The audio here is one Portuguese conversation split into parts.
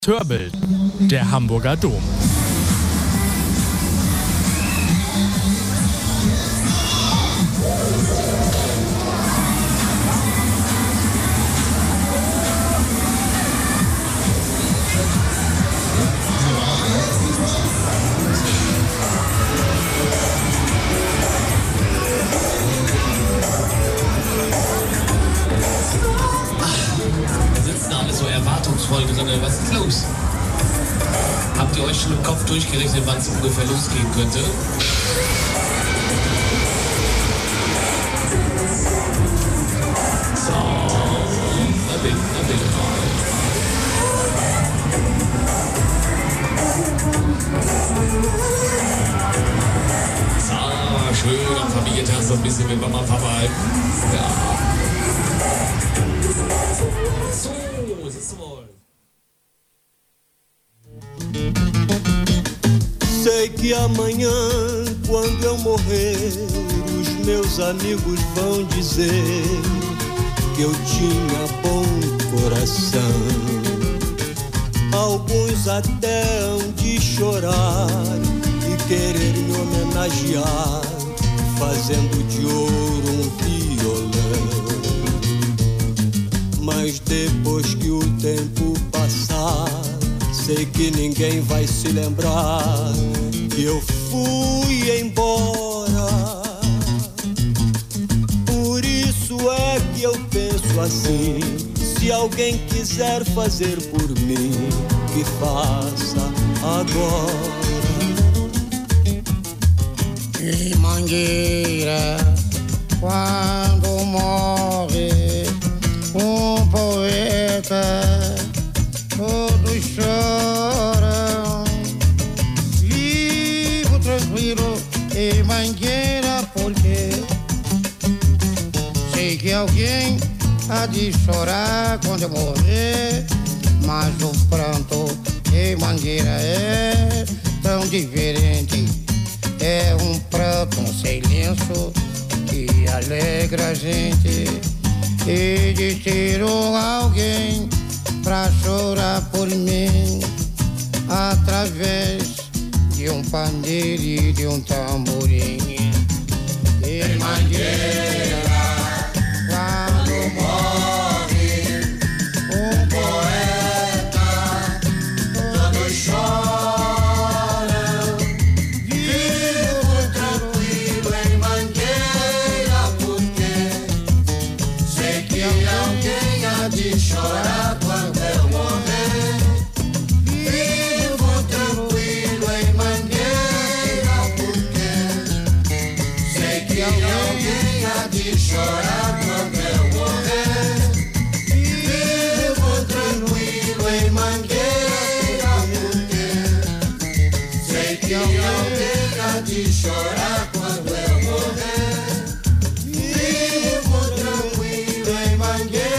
Hörbild, der Hamburger Dom. Erwartungsvoll drin. Was ist los? Habt ihr euch schon im Kopf durchgerechnet, wann es ungefähr losgehen könnte? So, na bitte. So, schön am Familientag so ein bisschen mit Mama und Papa halten. Ja. Sei que amanhã, quando eu morrer, os meus amigos vão dizer que eu tinha bom coração. Alguns até hão de chorar e querer me homenagear, fazendo de ouro um violão. Mas depois que o tempo passar, sei que ninguém vai se lembrar que eu fui embora. Por isso é que eu penso assim: se alguém quiser fazer por mim, que faça agora. E Mangueira, quando morre um poeta, todos choram. Vivo tranquilo em Mangueira, porque sei que alguém há de chorar quando eu morrer. Mas o pranto em Mangueira é tão diferente. É um pranto sem lenço que alegra a gente. E de ter alguém pra chorar por mim, através de um pandeiro e de um tamborim. Em Mangueira, quando morre um poeta, todos choram. Vivo tranquilo em Mangueira, porque sei que alguém há de chorar quando eu morrer. Vivo tranquilo em Mangueira, porque sei que alguém há de chorar quando eu morrer. Vivo tranquilo em Mangueira, porque sei que alguém há de chorar quando eu morrer. Vivo tranquilo em Mangueira.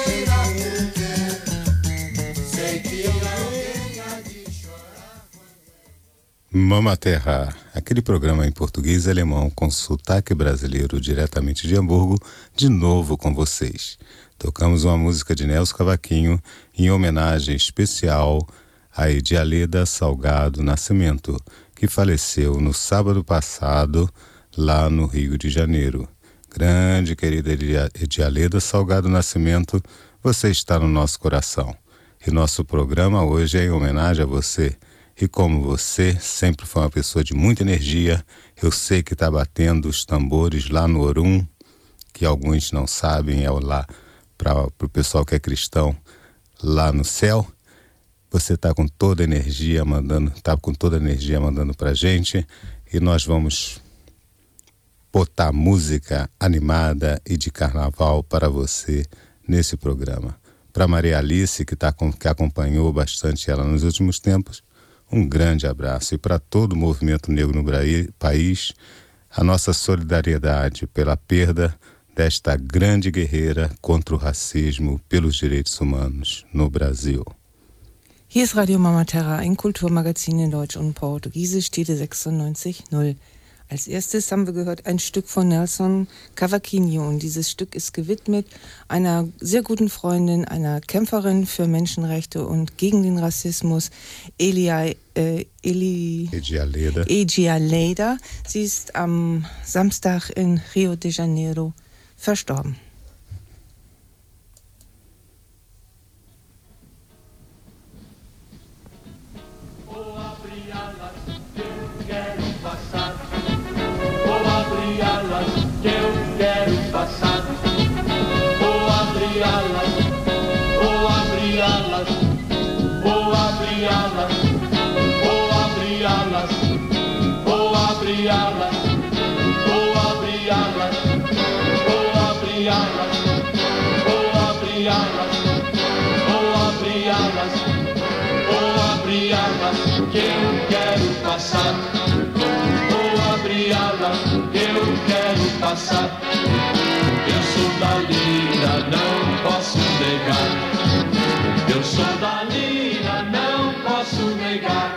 Mama Terra, aquele programa em português e alemão com sotaque brasileiro diretamente de Hamburgo, de novo com vocês. Tocamos uma música de Nelson Cavaquinho em homenagem especial a Edialeda Salgado Nascimento, que faleceu no sábado passado lá no Rio de Janeiro. Grande querida Edialeda Salgado Nascimento, você está no nosso coração. E nosso programa hoje é em homenagem a você. E como você sempre foi uma pessoa de muita energia, eu sei que está batendo os tambores lá no Orum, que alguns não sabem, é lá para o pessoal que é cristão, lá no céu. Você está com toda a energia mandando para a gente, e nós vamos botar música animada e de carnaval para você nesse programa. Para Maria Alice, que acompanhou bastante ela nos últimos tempos, um grande abraço. E para todo o movimento negro no país, a nossa solidariedade pela perda desta grande guerreira contra o racismo pelos direitos humanos no Brasil. Hier ist Radio Mama Terra, ein Kulturmagazin in Deutsch und Portugiesisch, Tele 96.0. Als erstes haben wir gehört ein Stück von Nelson Cavaquinho und dieses Stück ist gewidmet einer sehr guten Freundin, einer Kämpferin für Menschenrechte und gegen den Rassismus, Egia Leda. Sie ist am Samstag in Rio de Janeiro verstorben. Que eu quero passar, vou abrir alas, eu quero passar. Eu sou da lira, não posso negar. Eu sou da lira, não posso negar.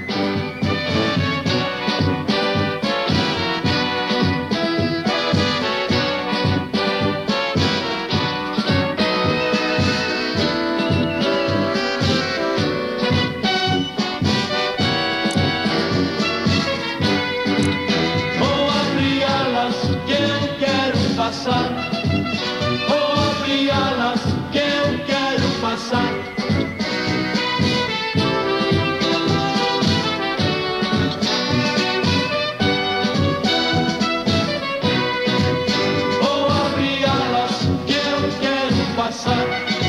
Vou abrir alas que eu quero passar. Vou abrir alas que eu quero passar.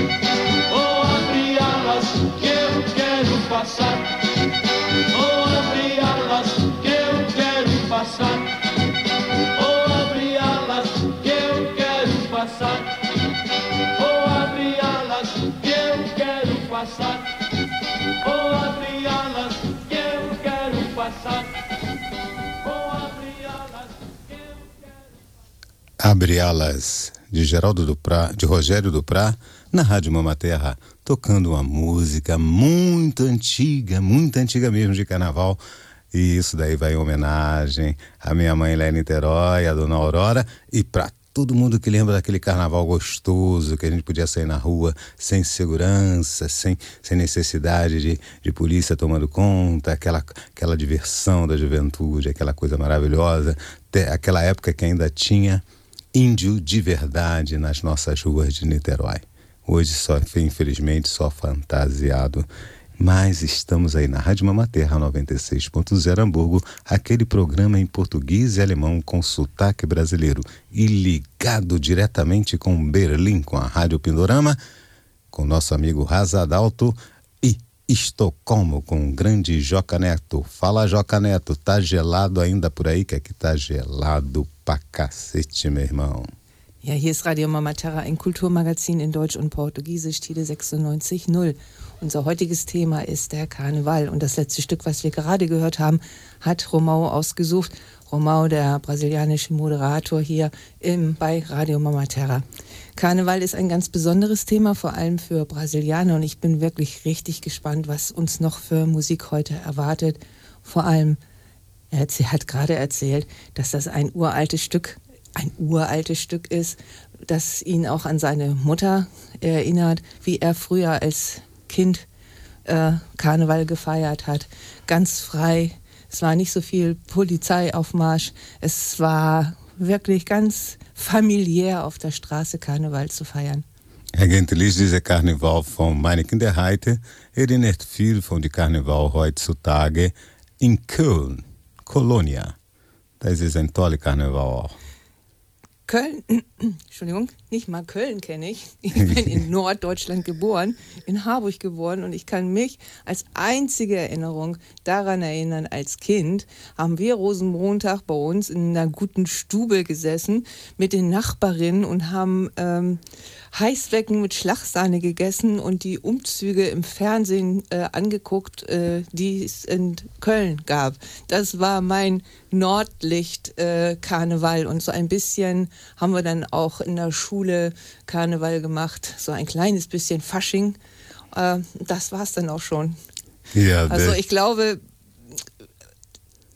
Vou abrir alas que eu quero passar. Vou abrir alas que eu quero passar. Vou abrir alas que eu quero passar. Vou abrir alas que eu quero passar. Vou abrir alas que eu quero passar. Vou abrir alas que eu quero. Abre Alas, de Geraldo Duprá, de Rogério Duprá, na Rádio Mama Terra, tocando uma música muito antiga mesmo de carnaval. E isso daí vai em homenagem à minha mãe lá em Niterói, a dona Aurora, e para todo mundo que lembra daquele carnaval gostoso, que a gente podia sair na rua sem segurança, sem necessidade de polícia tomando conta, aquela diversão da juventude, aquela coisa maravilhosa, aquela época que ainda tinha índio de verdade nas nossas ruas de Niterói. Hoje infelizmente, só fantasiado. Mas estamos aí na Rádio Mama Terra 96.0 Hamburgo, aquele programa em português e alemão com sotaque brasileiro e ligado diretamente com Berlim, com a Rádio Pindorama, com nosso amigo Razadalto e Estocolmo com o grande Joca Neto. Fala, Joca Neto, tá gelado ainda por aí? Que aqui tá gelado pra cacete, meu irmão. Ja, hier ist Radio Mama Terra, ein Kulturmagazin in Deutsch und Portugiesisch, Tide 96.0. Unser heutiges Thema ist der Karneval. Und das letzte Stück, was wir gerade gehört haben, hat Romão ausgesucht. Romão, der brasilianische Moderator hier bei Radio Mama Terra. Karneval ist ein ganz besonderes Thema, vor allem für Brasilianer. Und ich bin wirklich richtig gespannt, was uns noch für Musik heute erwartet. Vor allem, er hat gerade erzählt, dass das ein uraltes Stück ist, das ihn auch an seine Mutter erinnert, wie er früher als Kind Karneval gefeiert hat. Ganz frei. Es war nicht so viel Polizeiaufmarsch. Es war wirklich ganz familiär auf der Straße Karneval zu feiern. Eigentlich dieser Karneval von meiner Kinderheit erinnert viel von dem Karneval heutzutage in Köln, Kolonia. Das ist ein toller Karneval auch. Köln, Entschuldigung, nicht mal Köln kenne ich. Ich bin in Norddeutschland geboren, in Harburg geboren und ich kann mich als einzige Erinnerung daran erinnern, als Kind haben wir Rosenmontag bei uns in einer guten Stube gesessen mit den Nachbarinnen und haben Heißwecken mit Schlagsahne gegessen und die Umzüge im Fernsehen angeguckt, die es in Köln gab. Das war mein Nordlicht-Karneval und so ein bisschen haben wir dann auch in der Schule Karneval gemacht, so ein kleines bisschen Fasching. Das war es dann auch schon. Ja, also ich glaube,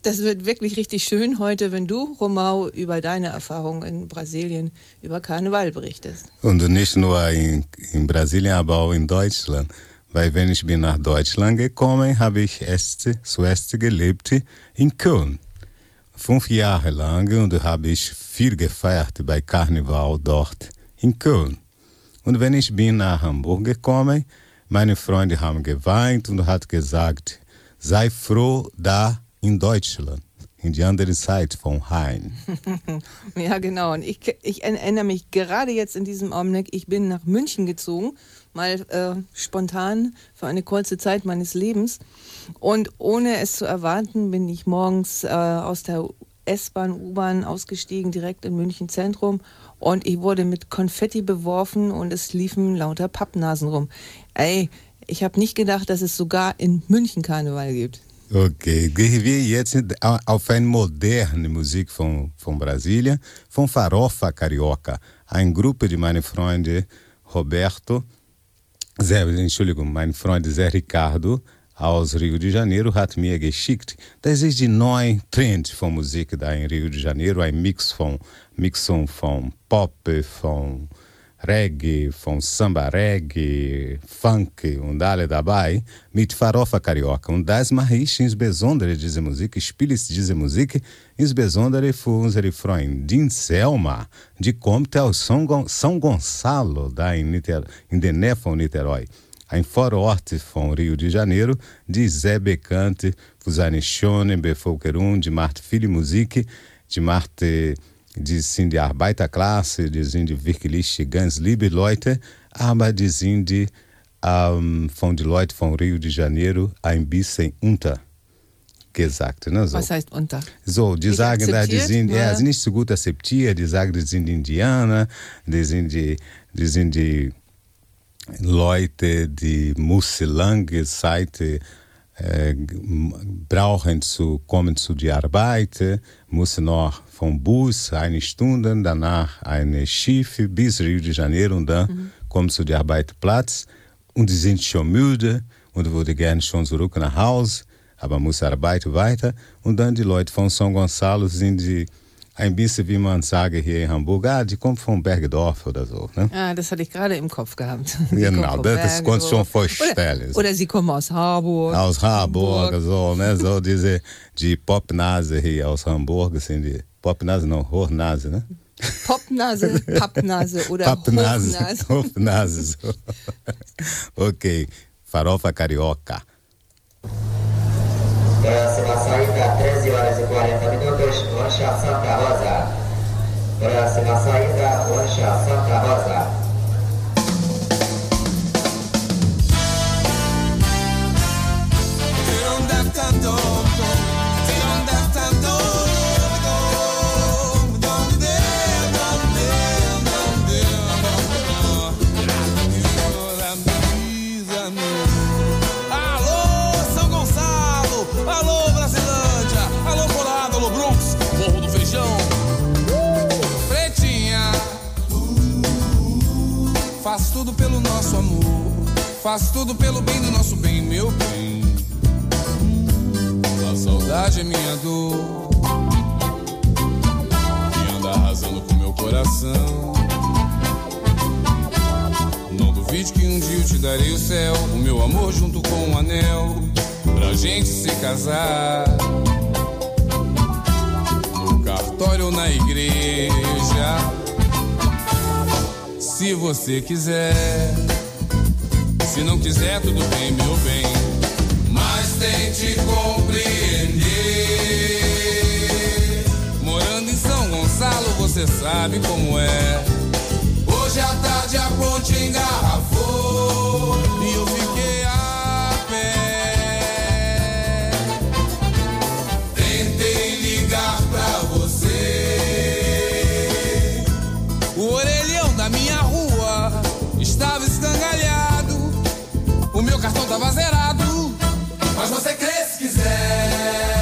das wird wirklich richtig schön heute, wenn du, Romão, über deine Erfahrungen in Brasilien über Karneval berichtest. Und nicht nur in Brasilien, aber auch in Deutschland. Weil wenn ich bin nach Deutschland gekommen, habe ich zuerst gelebt in Köln. 5 Jahre lang und habe ich viel gefeiert bei Karneval dort in Köln. Und wenn ich bin nach Hamburg gekommen, meine Freunde haben geweint und hat gesagt, sei froh da in Deutschland, in die andere Seite vom Rhein. Ja, genau. Und ich erinnere mich gerade jetzt in diesem Augenblick, ich bin nach München gezogen, mal spontan für eine kurze Zeit meines Lebens. Und ohne es zu erwarten, bin ich morgens aus der S-Bahn, U-Bahn ausgestiegen, direkt in München Zentrum. Und ich wurde mit Konfetti beworfen und es liefen lauter Pappnasen rum. Ey, ich habe nicht gedacht, dass es sogar in München Karneval gibt. Okay, gehen wir jetzt auf eine moderne Musik von Brasília, von Farofa Carioca. Ein Gruppe de meine Freunde mein Freund Zé Ricardo, aus Rio de Janeiro, hat mir geschickt. Das ist die neue Trend von Musik da in Rio de Janeiro, ein Mixung von Pop, von Reggae, von Samba Reggae, Funk und alle dabei, mit Farofa Carioca. Und das mache ich insbesondere diese Musik, spiele diese Musik insbesondere für unsere Freundin Selma, die kommt aus São Gonçalo, da in Dené von Niterói. Ein Vorort von Rio de Janeiro, de Zé Becante, für seine schöne Bevölkerung, die macht viele Musik, die macht die sind die Arbeiterklasse, die sind die wirklich ganz liebe Leute, aber die sind von den Leuten von Rio de Janeiro ein bisschen untergesagt. Ne? So. Was heißt unter? So, die nicht sagen, die sind nicht so gut akzeptiert, die sagen, die sind Indianer, die sind die Leute, die müssen lange Zeit brauchen kommen zu der Arbeit, müssen noch vom Bus 1 Stunde, danach ein Schiff bis Rio de Janeiro und dann kommen zu der Arbeitsplatz und die sind schon müde und würden gerne schon zurück nach Hause, aber muss arbeiten weiter und dann die Leute von São Gonçalo sind die ein bisschen, wie man sagt hier in Hamburg, die kommt von Bergedorf oder so. Ne? Ja, das hatte ich gerade im Kopf gehabt. Genau, das konnte ich schon vorstellen. Oder sie kommen aus Harburg. Aus Harburg, so, ne? So die Popnase hier aus Hamburg sind die Popnase, não, Hochnase, ne? Popnase, Pappnase oder Pappnase, Hochnase. Hochnase, so. Okay, Farofa Carioca. Próxima saída, 13h40, Mancha Santa Rosa. Próxima saída, Mancha Santa Rosa. Faço tudo pelo nosso amor, faço tudo pelo bem do nosso bem, meu bem. A saudade é minha dor, que anda arrasando com meu coração. Não duvide que um dia eu te darei o céu, o meu amor junto com um anel, pra gente se casar. No cartório ou na igreja, se você quiser. Se não quiser, tudo bem, meu bem. Mas tente compreender. Morando em São Gonçalo, você sabe como é. Hoje à tarde a ponte engarrafou e eu fiquei a pé. Tentei ligar pra você. O orelhão da minha rua estava escangalhado, o meu cartão tava zerado, mas você crê se quiser.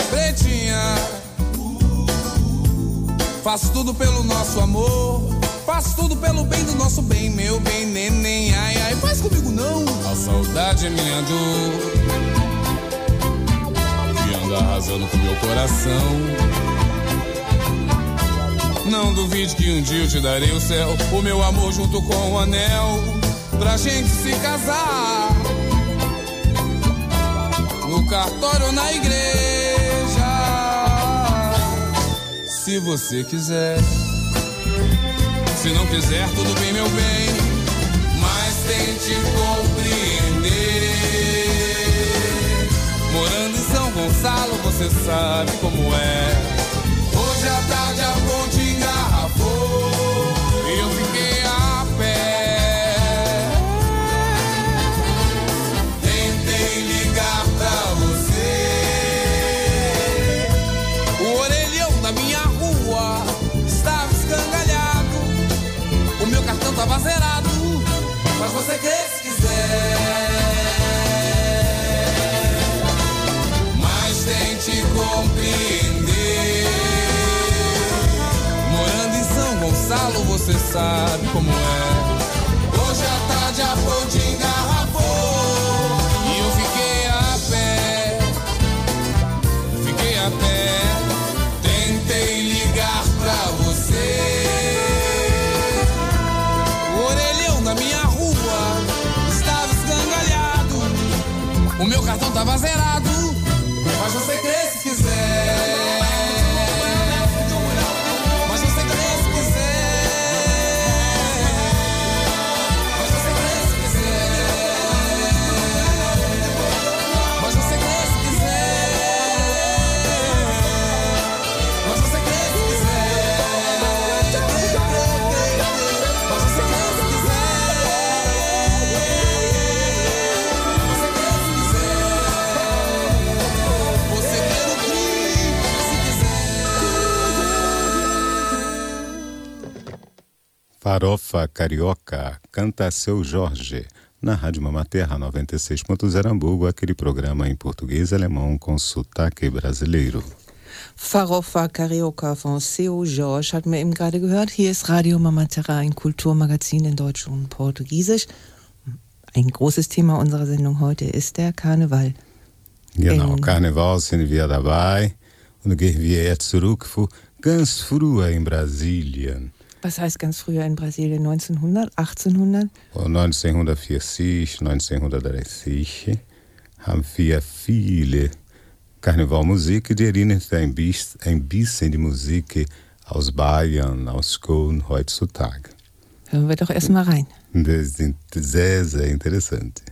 Pretinha, faço tudo pelo nosso amor, faço faço tudo pelo bem do nosso bem, meu bem, neném. Ai, ai, faz comigo não. A saudade é minha dor, que anda arrasando com meu coração. Não duvide que um dia eu te darei o céu, o meu amor junto com o anel, pra gente se casar, no cartório ou na igreja, se você quiser. Se não quiser, tudo bem, meu bem, mas tente compreender. Morando em São Gonçalo, você sabe como é. Hoje à tarde a ponte engarrafou e eu fiquei a pé. Tentei ligar pra você, o orelhão da minha rua estava escangalhado, o meu cartão tava zerado, mas você crê se quiser. Mas tente compreender. Morando em São Gonçalo, você sabe como é. Hoje à tarde a ponte engarrafou e eu fiquei a pé. Fiquei a pé. Tentei ligar pra você, o orelhão da minha rua estava escangalhado, o meu cartão tava zerado, mas você crê se quiser. Mas você crê se quiser. Mas você crê se quiser. Mas você crê se quiser. Mas você crê se quiser. Mas você crê se Farofa Carioca, canta Seu Jorge, na Rádio Mamaterra 96.0 Hamburgo, aquele programa em português e alemão com sotaque brasileiro. Farofa Carioca von Seu Jorge hatten wir eben gerade gehört. Hier ist Radio Mamaterra, ein Kulturmagazin in Deutsch und Portugiesisch. Ein großes Thema unserer Sendung heute ist der Karneval. Genau, Karneval sind wir dabei und gehen wir jetzt zurück für ganz früher in Brasilien. Was heißt ganz früher in Brasilien? 1900, 1800? 1940, 1930 haben wir viele Karnevalmusik, die erinnert ein bisschen die Musik aus Bayern, aus Köln heutzutage. Hören wir doch erstmal rein. Das sind sehr, sehr interessant.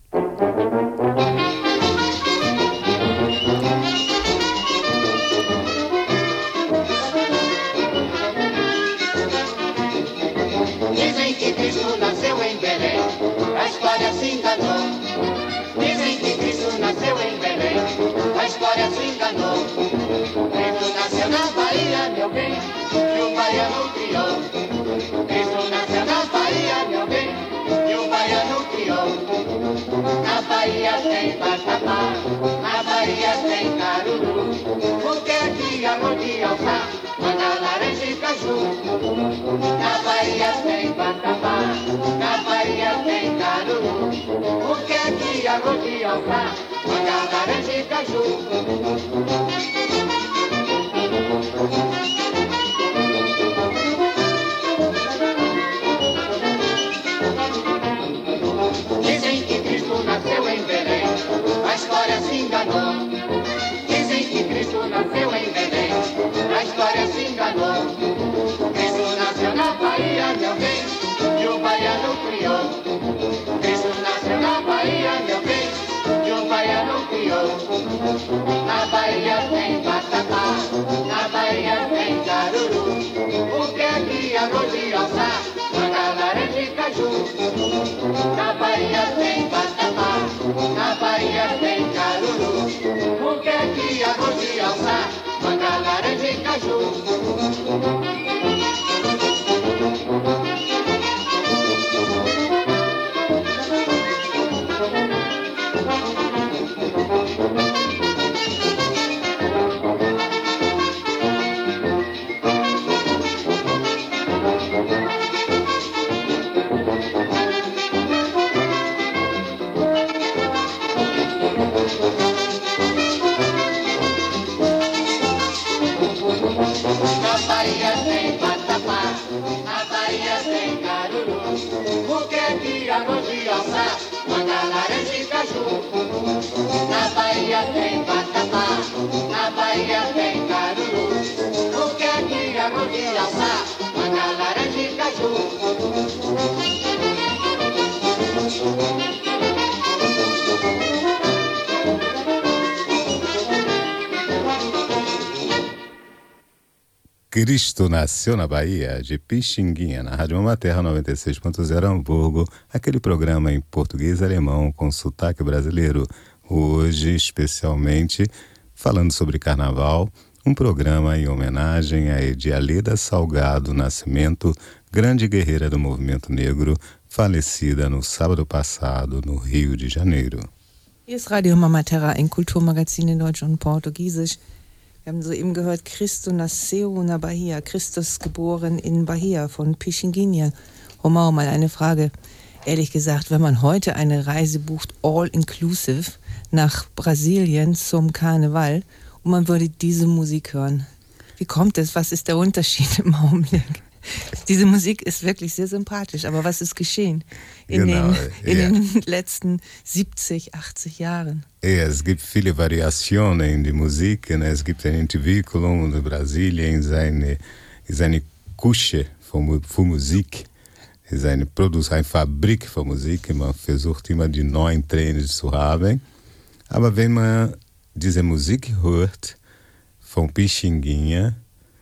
Dizem que Cristo nasceu em Belém, a história se enganou. Dizem que Cristo nasceu em Belém, a história se enganou. Cristo nasceu na Bahia, meu bem, e o baiano criou. Cristo nasceu na Bahia, meu bem, e o baiano criou. Na Bahia tem vatapá, na Bahia tem caruru. Porque aqui a rodia alçar, manda laranja e caju. Na Bahia tem vatapá, na Bahia tem caruru. Porque aqui a rodia alçar, manda laranja e caju. Dizem que Cristo nasceu em Belém, a história se enganou. Dizem que Cristo nasceu em Belém, a história se enganou. Cristo nasceu na Bahia, meu bem, e o baiano criou. Cristo nasceu na Bahia, meu bem, e o baiano criou. Na Bahia tem vatapá, na Bahia tem caruru. Porque aqui a rodia alçar, manda laranja e caju. Na Bahia tem vatapá, na Bahia tem caruru. Porque aqui a rodia alçar, manda laranja e caju. Bahia tem caruru. O que é que a gosto de alçar? Manga, laranja e caju. Na Bahia tem vatapá, na Bahia tem caruru. O que é que a gosto de alçar? Manga, laranja e caju. Cristo Nasceu na Bahia, de Pixinguinha, na Rádio Mama Terra 96.0 Hamburgo, aquele programa em português e alemão com sotaque brasileiro. Hoje, especialmente, falando sobre carnaval, um programa em homenagem a Edialeda Salgado Nascimento, grande guerreira do movimento negro, falecida no sábado passado, no Rio de Janeiro. Hier ist Radio Mama Terra, ein Kulturmagazin in Deutsch und Portugiesisch. Wir haben soeben gehört, Cristo Nasceu na Bahia, Christus geboren in Bahia von Pixinguinha. Romao, mal eine Frage. Ehrlich gesagt, wenn man heute eine Reise bucht, all-inclusive, nach Brasilien zum Karneval und man würde diese Musik hören, wie kommt es? Was ist der Unterschied im Augenblick? Diese Musik ist wirklich sehr sympathisch, aber was ist geschehen in den letzten 70, 80 Jahren? Es gibt viele Variationen in die Musik. Es gibt ein Entwicklung in Brasilien, ist eine Küche für Musik, ist eine Fabrik für Musik. Man versucht immer die neuen Trends zu haben. Aber wenn man diese Musik hört, von Pixinguinha,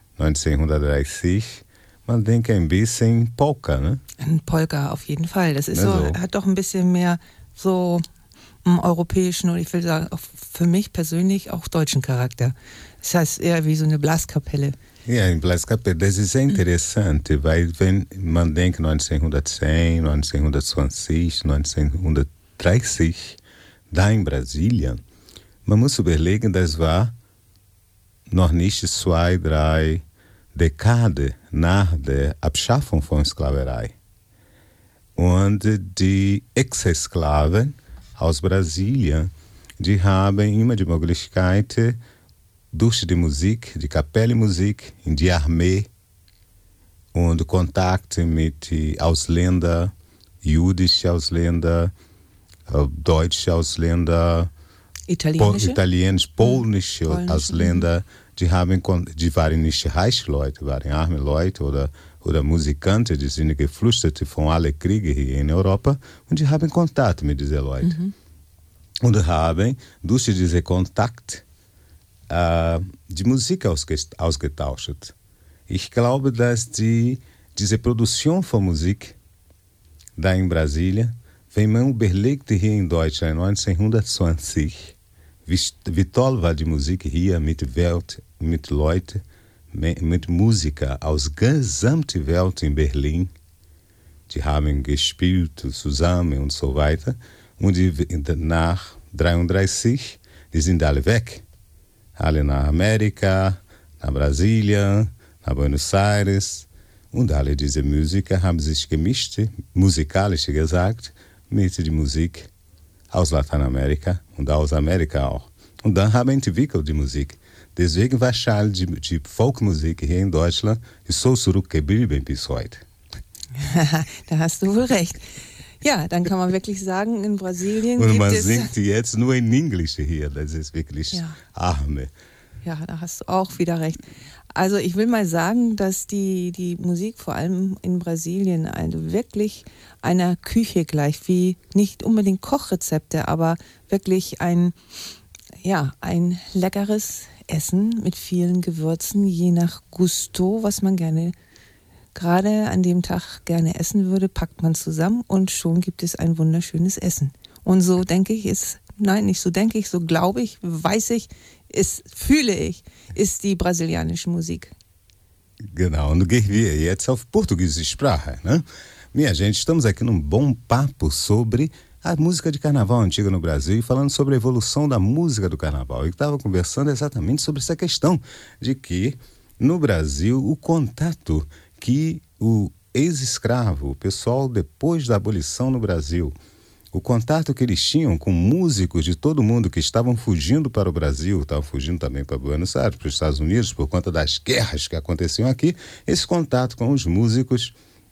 1930, man denkt ein bisschen Polka, ne? Ein Polka auf jeden Fall. Das ist so, hat doch ein bisschen mehr so europäischen und ich will sagen, auch für mich persönlich auch deutschen Charakter. Das heißt eher wie so eine Blaskapelle. Ja, eine Blaskapelle, das ist sehr interessant, weil wenn man denkt 1910, 1920, 1930, da in Brasilien, man muss überlegen, das war noch nicht 2, 3 Dekade nach der Abschaffung von Sklaverei. Und die Ex-Sklaven aus Brasilien, die haben immer die Möglichkeit, durch die Musik, die Kapellenmusik, in die Armee und Kontakt mit Ausländern, jüdische Ausländer, deutsche Ausländer, italienisch, polnische Ausländer, die waren nicht reiche Leute, waren arme Leute oder Musikanten, die sind geflüchtet von allen Kriegen hier in Europa und die haben Kontakt mit diesen Leuten. Und haben durch diesen Kontakt die Musik ausgetauscht. Ich glaube, dass diese Produktion von Musik da in Brasilien, wenn man überlegt hier in Deutschland 1920, wie toll war die Musik hier mit Welt, mit Leuten, mit Musikern aus der gesamten Welt in Berlin. Die haben gespielt zusammen und so weiter. Und nach 1933, die sind alle weg. Alle nach Amerika, nach Brasilien, nach Buenos Aires. Und alle diese Musiker haben sich gemischt, musikalisch gesagt, mit der Musik aus Lateinamerika und aus Amerika auch. Und dann haben entwickelt die Musik. Deswegen wahrscheinlich die Folkmusik hier in Deutschland ist so zurückgeblieben bis heute. Da hast du wohl recht. Ja, dann kann man wirklich sagen, in Brasilien und man singt jetzt nur in Englisch hier, das ist wirklich arme. Ja, da hast du auch wieder recht. Also ich will mal sagen, dass die Musik vor allem in Brasilien also wirklich einer Küche gleicht, wie nicht unbedingt Kochrezepte, aber wirklich ein leckeres Essen mit vielen Gewürzen, je nach Gusto, was man gerade an dem Tag gerne essen würde, packt man zusammen und schon gibt es ein wunderschönes Essen. Und so denke ich, so glaube ich, weiß ich, fühle ich, ist die brasilianische Musik. Genau, und gehen wir jetzt auf portuguesische Sprache, né? Minha gente, estamos aqui num bom papo sobre a música de carnaval antiga no Brasil e falando sobre a evolução da música do carnaval. Eu estava conversando exatamente sobre essa questão de que no Brasil o contato que o ex-escravo, o pessoal depois da abolição no Brasil, o contato que eles tinham com músicos de todo mundo que estavam fugindo para o Brasil, estavam fugindo também para Buenos Aires, para os Estados Unidos, por conta das guerras que aconteciam aqui, esse contato com os músicos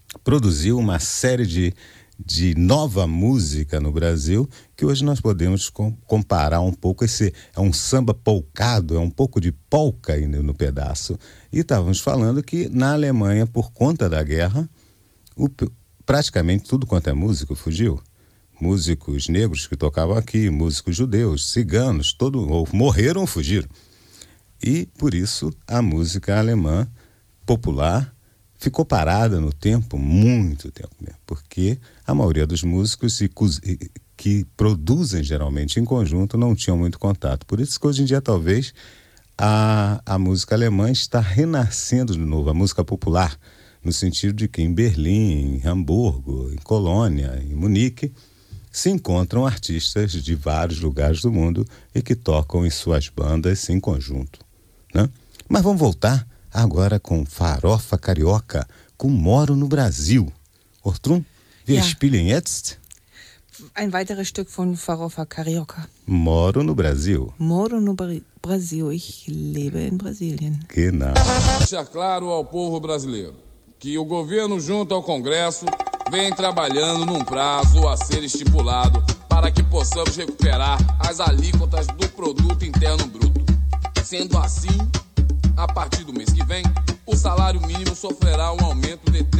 produziu uma série de nova música no Brasil, que hoje nós podemos comparar um pouco. Esse é um samba polcado, é um pouco de polca aí no pedaço. E estávamos falando que na Alemanha, por conta da guerra, praticamente tudo quanto é músico fugiu. Músicos negros que tocavam aqui, músicos judeus, ciganos, ou morreram ou fugiram. E, por isso, a música alemã popular ficou parada no tempo, muito tempo mesmo, porque a maioria dos músicos que produzem geralmente em conjunto não tinham muito contato. Por isso que hoje em dia talvez a música alemã está renascendo de novo, a música popular, no sentido de que em Berlim, em Hamburgo, em Colônia, em Munique, se encontram artistas de vários lugares do mundo e que tocam em suas bandas em conjunto, né? Mas vamos voltar agora com Farofa Carioca, com Moro no Brasil. Ortrun, wir spielen jetzt ein weiteres Stück von Farofa Carioca. Moro no Brasil. Moro no Brasil, ich lebe in Brasilien. Genau. Deixar claro ao povo brasileiro que o governo junto ao Congresso vem trabalhando num prazo a ser estipulado para que possamos recuperar as alíquotas do produto interno bruto. Sendo assim, a partir do mês que vem, o salário mínimo sofrerá um aumento de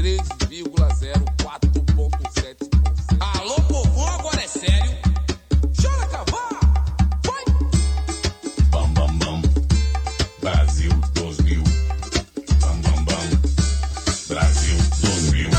3,04,7%. Alô, povão, agora é sério? Chora, cavar! Vai! Bam, bam, bam. Brasil 2000. Bam, bam, bam. Brasil 2000.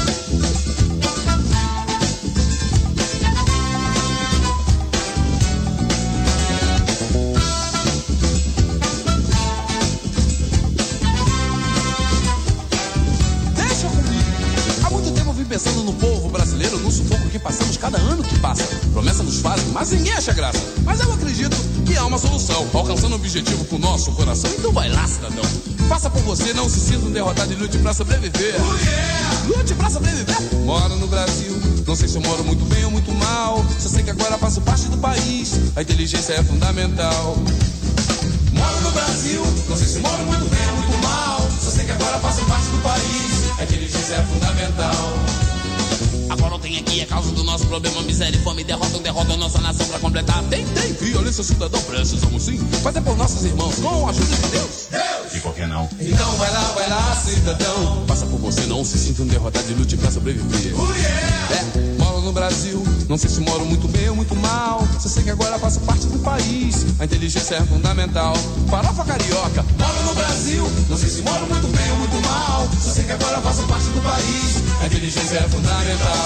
Pensando no povo brasileiro, no sufoco que passamos cada ano que passa. Promessa nos fazem, mas ninguém acha graça. Mas eu acredito que há uma solução, alcançando o objetivo com o nosso coração. Então vai lá, cidadão. Faça por você, não se sinta um derrotado e lute pra sobreviver. Oh, yeah! Lute pra sobreviver. Moro no Brasil, não sei se eu moro muito bem ou muito mal. Só sei que agora faço parte do país. A inteligência é fundamental. Moro no Brasil, não sei se moro muito bem ou muito mal. Só sei que agora faço parte do país. A inteligência é fundamental. Agora tem aqui a causa do nosso problema. Miséria e fome derrotam nossa nação pra completar. Tem violência, cidadão, precisamos sim fazer por nossos irmãos com a ajuda de Deus. E por que não? Então vai lá, cidadão. Passa por você, não se sinta um derrotado e lute pra sobreviver. Oh, yeah! Moro no Brasil, não sei se moro muito bem ou muito mal. Só sei que agora faço parte do país. A inteligência é fundamental. Farofa Carioca, moro no Brasil, não sei se moro muito bem ou muito mal. Só sei que agora faço parte do país. A inteligência é fundamental.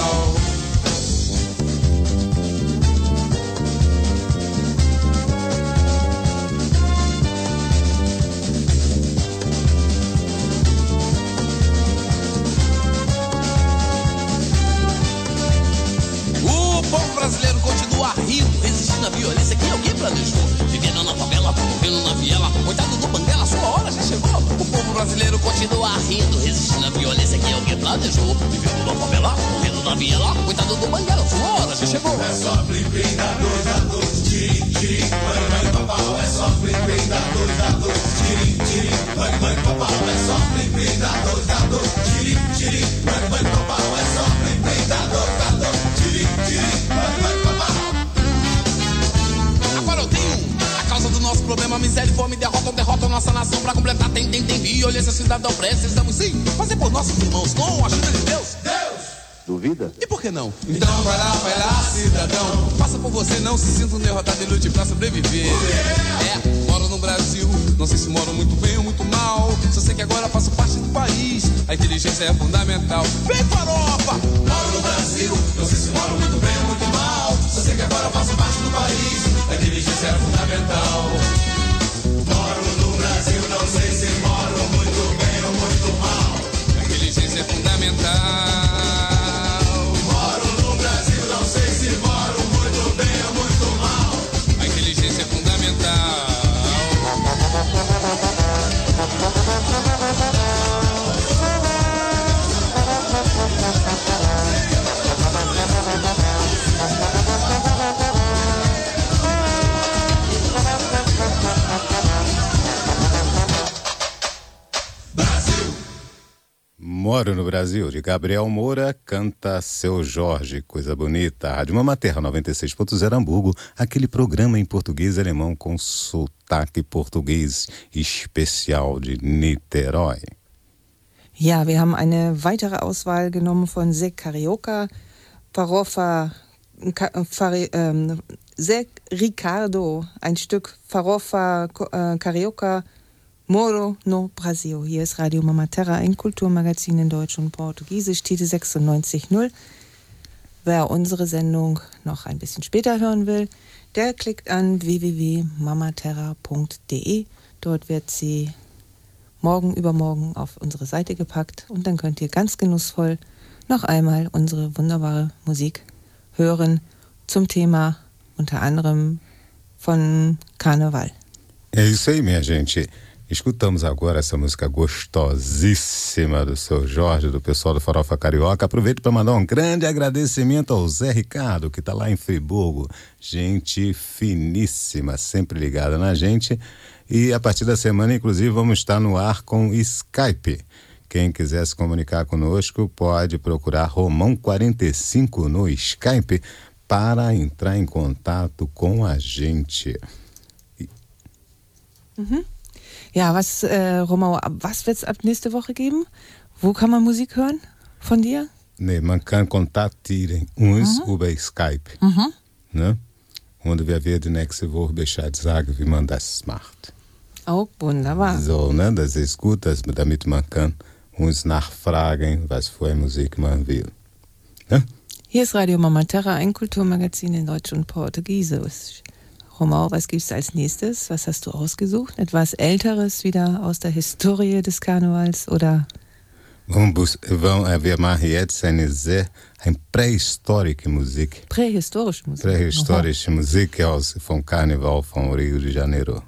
O povo brasileiro continua rindo, resistindo à violência que alguém planejou. Vivendo na favela, morrendo na viela, coitado do Banguela, sua hora já chegou. O povo brasileiro continua rindo, resistindo à violência que alguém planejou. Vivendo na favela, morrendo na viela, coitado do Banguela, sua hora já chegou. É só plim-plim da dois, tirim, tirim, mãe, papau, é só plim-plim da dois, tirim, tirim, mãe, papau, é só plim-plim da dois, tirim, tirim, mãe, papau, é só plim-plim da dois, tirim, tirim, mãe, papau. Agora eu tenho a causa do nosso problema, miséria e fome derrotam nossa nação pra completar. Tem violência, cidadão, precisamos sim fazer por nossos irmãos com a ajuda de Deus. Duvida? E por que não? Então vai lá, cidadão. Faça por você, não se sinta um derrotado e lute pra sobreviver. Moro no Brasil, não sei se moro muito bem ou muito mal. Só sei que agora faço parte do país. A inteligência é fundamental. Vem, Farofa! Moro no Brasil, não sei se moro muito bem ou muito mal. Só sei que agora faço parte do país. A inteligência é fundamental. Moro no Brasil, não sei se moro muito bem ou muito mal. A inteligência é fundamental. Moro no Brasil, de Gabriel Moura, canta Seu Jorge, coisa bonita. Rádio Mama Terra 96.0 Hamburgo, aquele programa em português e alemão com sotaque português especial de Niterói. Ja, wir haben eine weitere Auswahl genommen von Zé Carioca, Zé Ricardo, ein Stück Farofa Carioca, Moro no Brasil. Hier ist Radio Mama Terra, ein Kulturmagazin in Deutsch und Portugiesisch, Tide 96.0. Wer unsere Sendung noch ein bisschen später hören will, der klickt an www.mamaterra.de. Dort wird sie morgen, übermorgen auf unsere Seite gepackt und dann könnt ihr ganz genussvoll noch einmal unsere wunderbare Musik hören zum Thema unter anderem von Karneval. É isso aí, minha gente. Escutamos agora essa música gostosíssima do Seu Jorge, do pessoal do Farofa Carioca. Aproveito para mandar um grande agradecimento ao Zé Ricardo, que está lá em Friburgo. Gente finíssima, sempre ligada na gente. E a partir da semana, inclusive, vamos estar no ar com Skype. Quem quiser se comunicar conosco pode procurar Romão45 no Skype para entrar em contato com a gente. Ja, Romão, was wird es ab nächste Woche geben? Wo kann man Musik hören von dir? Nee, man kann kontaktieren uns über Skype. Ne? Und wir werden nächste Woche Bescheid sagen, wie man das macht. Oh, wunderbar. So, ne? Das ist gut, damit man kann uns nachfragen, was für Musik man will. Ne? Hier ist Radio Mama Terra, ein Kulturmagazin in Deutsch und Portugiesisch. Romão, was gibt's als nächstes? Was hast du ausgesucht? Etwas Älteres wieder aus der Historie des Karnevals oder? Wir machen jetzt eine pré-historische Musik. Prähistorische Musik? Prähistorische Musik vom Karneval vom Rio de Janeiro.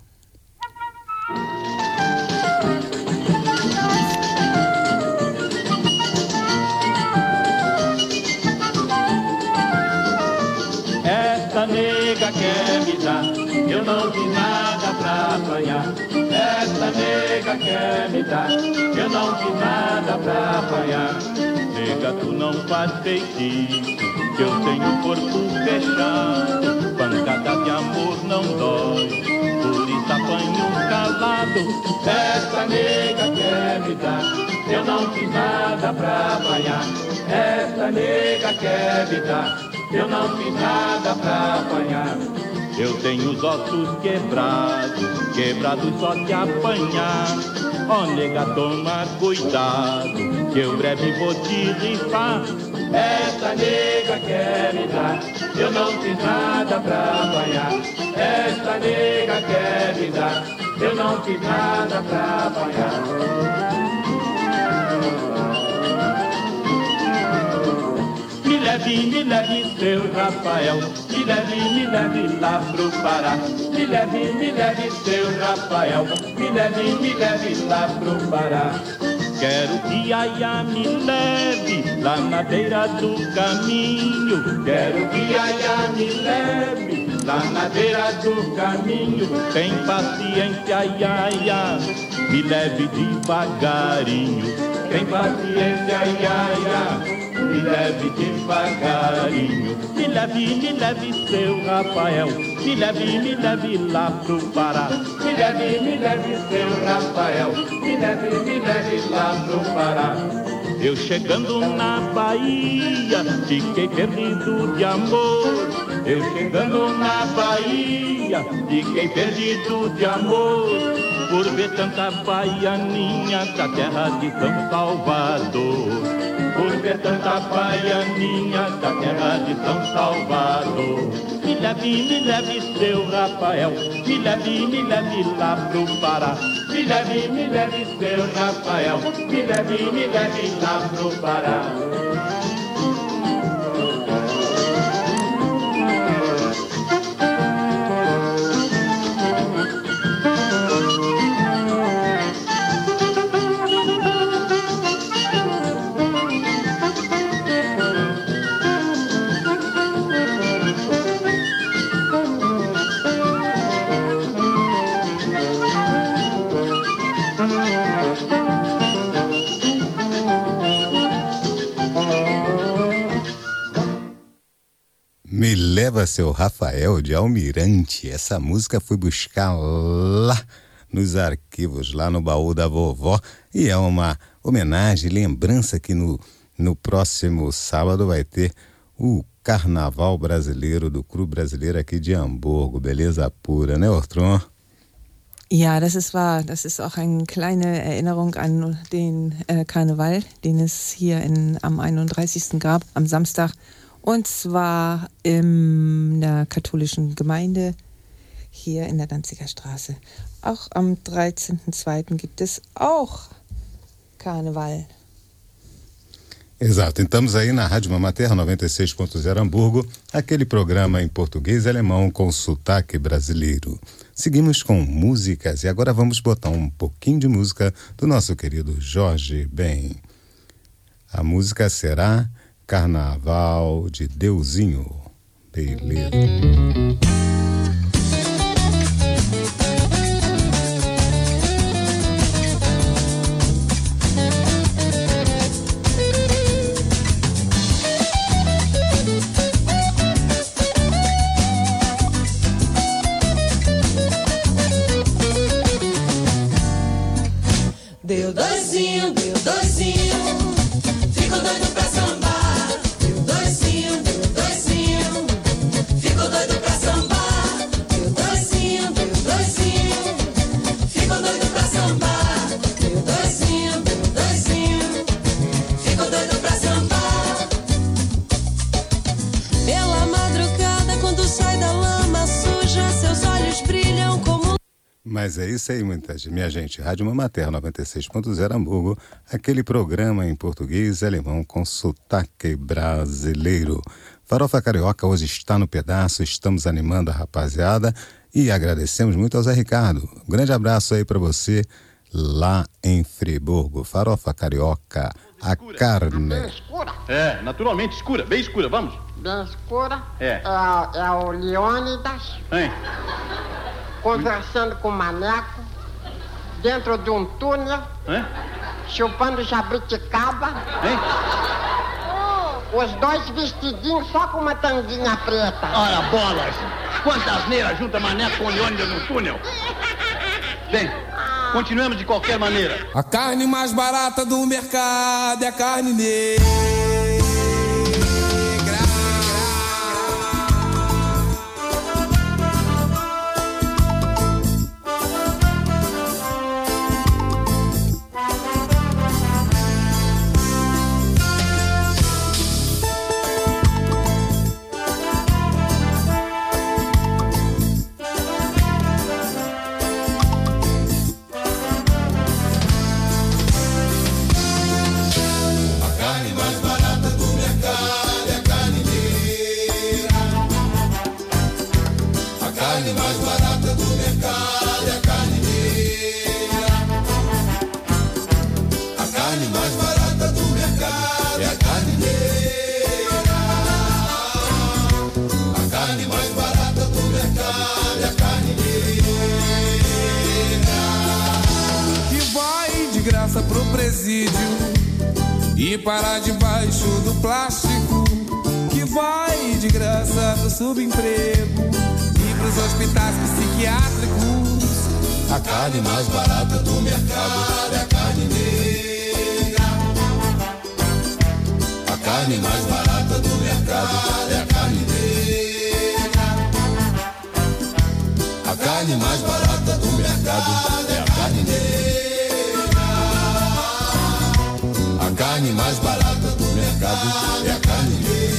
Essa nega quer me dar, eu não vi nada pra apanhar. Essa nega quer me dar, eu não vi nada pra apanhar. Nega, tu não faz feitiço, que eu tenho o corpo fechado. Pancada de amor não dói, por isso apanho calado. Essa nega quer me dar, eu não fiz nada pra apanhar. Essa nega quer me dar, eu não fiz nada pra apanhar. Eu tenho os ossos quebrados, quebrados só de apanhar. Ó nega, toma cuidado, que eu breve vou te rifar. Essa nega quer me dar, eu não fiz nada pra apanhar. Essa nega quer me dar, eu não fiz nada pra apanhar. Me leve, seu Rafael, me leve lá pro Pará. Me leve, seu Rafael, me leve lá pro Pará. Quero que Aiá me leve lá na beira do caminho. Quero que Aiá me leve lá na beira do caminho. Tem paciência, Aiá, me leve devagarinho. Tem paciência, Aiá, me leve devagarinho. Me leve, seu Rafael, me leve lá pro Pará. Me leve, seu Rafael, me leve lá pro Pará. Eu chegando na Bahia, fiquei perdido de amor. Eu chegando na Bahia, fiquei perdido de amor. Por ver tanta baianinha da terra de São Salvador. Por ver tanta baianinha da terra de São Salvador. Me leve, seu Rafael, me leve lá pro Pará. Me leve, seu Rafael, me leve lá pro Pará. Me leva, seu Rafael de Almirante. Essa música fui buscar lá nos arquivos, lá no baú da vovó. E é uma homenagem, lembrança que no próximo sábado vai ter o Carnaval Brasileiro do Clube Brasileiro aqui de Hamburgo. Beleza pura, né, Ortron? Ja, das ist wahr. Das ist auch eine kleine Erinnerung an den Karneval, den es hier am 31. gab, am Samstag. Und zwar in der katholischen Gemeinde hier in der Danziger Straße. Auch am 13.02. gibt es auch Karneval. Exato, estamos aí na Rádio Mamaterra 96.0 Hamburgo, aquele programa em português e alemão com sotaque brasileiro. Seguimos com músicas e agora vamos botar um pouquinho de música do nosso querido Jorge Ben. A música será Carnaval de Deusinho. Beleza. Deu doisinho, fico doido pra sambar. Deu doisinho, fico doido pra sambar. Deu doisinho, fico doido pra sambar. Deu doisinho, fico doido pra sambar. Pela madrugada, quando sai da lama suja, seus olhos brilham como... Mas é isso aí, minha gente. Rádio Mamaterra 96.0 Hamburgo, aquele programa em português e alemão com sotaque brasileiro. Farofa Carioca hoje está no pedaço, estamos animando a rapaziada e agradecemos muito ao Zé Ricardo. Um grande abraço aí para você lá em Friburgo. Farofa Carioca, a carne. Bem escura? É, naturalmente escura, bem escura, vamos. Bem escura? É. É o Leônidas. Hein? Conversando com o Maneco, dentro de um túnel, chupando jabuticaba. Os dois vestidinhos só com uma tanguinha preta. Ora, bolas! Quanta asneira junta Maneco com Leônidas no túnel. Bem, continuemos de qualquer maneira. A carne mais barata do mercado é a carne negra. Pro presídio e parar debaixo do plástico, que vai de graça pro subemprego e pros hospitais psiquiátricos. A carne mais barata do mercado é a carne negra. A carne mais barata do mercado é a carne negra. A carne mais barata do mercado é a carne negra. A carne mais barata do mercado é a carne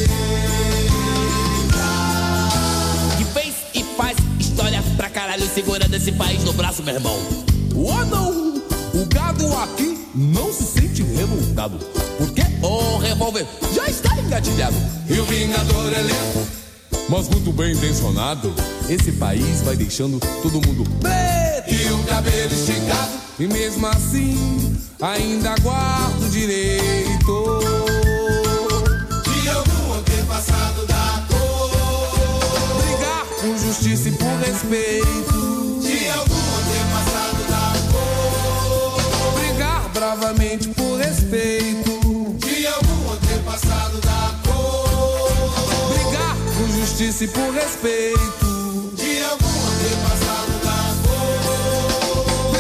negra. Que fez e faz história pra caralho, segurando esse país no braço, meu irmão. Oh não, o gado aqui não se sente revoltado, porque o revólver já está engatilhado. E o vingador é lento, mas muito bem intencionado. Esse país vai deixando todo mundo preto e o cabelo esticado. E mesmo assim, ainda guardo o direito de algum antepassado da cor. Brigar por justiça e por respeito de algum antepassado da cor. Brigar bravamente por respeito de algum antepassado da cor. Brigar por justiça justiça e por respeito de algum antepassado da cor.